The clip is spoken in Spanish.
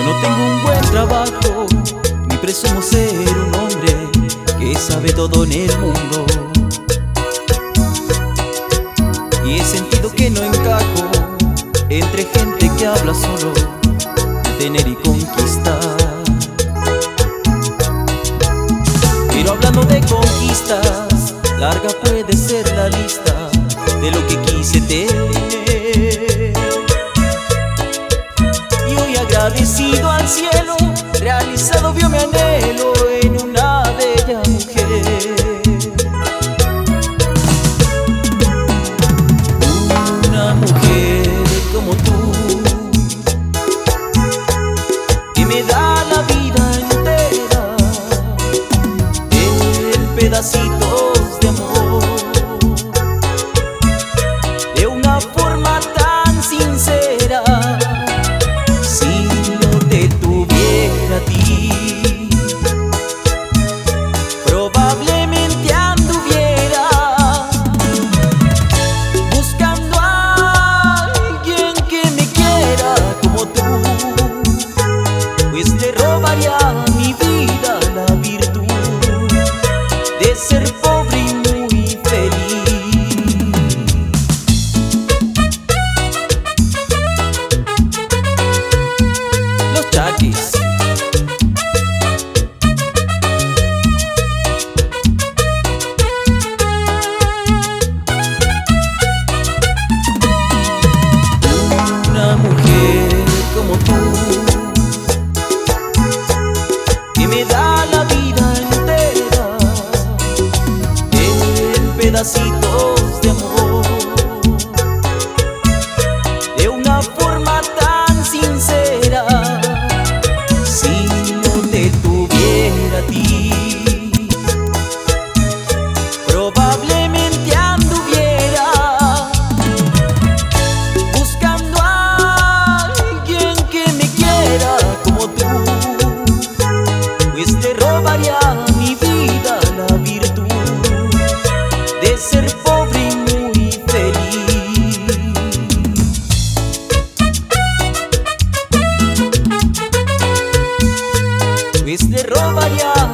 no tengo un buen trabajo, ni presumo ser un hombre que sabe todo en el mundo. Y he sentido que no encajo entre gente que habla solo de tener y conquistar. Pero hablando de conquistas, larga puede ser la lista de lo que quise tener. Y hoy agradecido al cielo, realizado vio mi anhelo en una bella mujer. Una mujer como tú, que me da la vida entera en pedacitos de amor, de una forma tan sincera. Si no te tuviera a ti, probablemente anduviera buscando a alguien que me quiera como tú, pues le robaría a mi vida la virtud de ser pobre y muy feliz. Los Chaquis. Una mujer como tú, que me da la vida entera en pedacitos de amor, de una forma tan sincera. Si no te tuviera a ti, probablemente anduviera buscando a alguien que me quiera como tú, pues le robaría a mi vida la virtud de ser pobre y muy feliz. Pues le robaría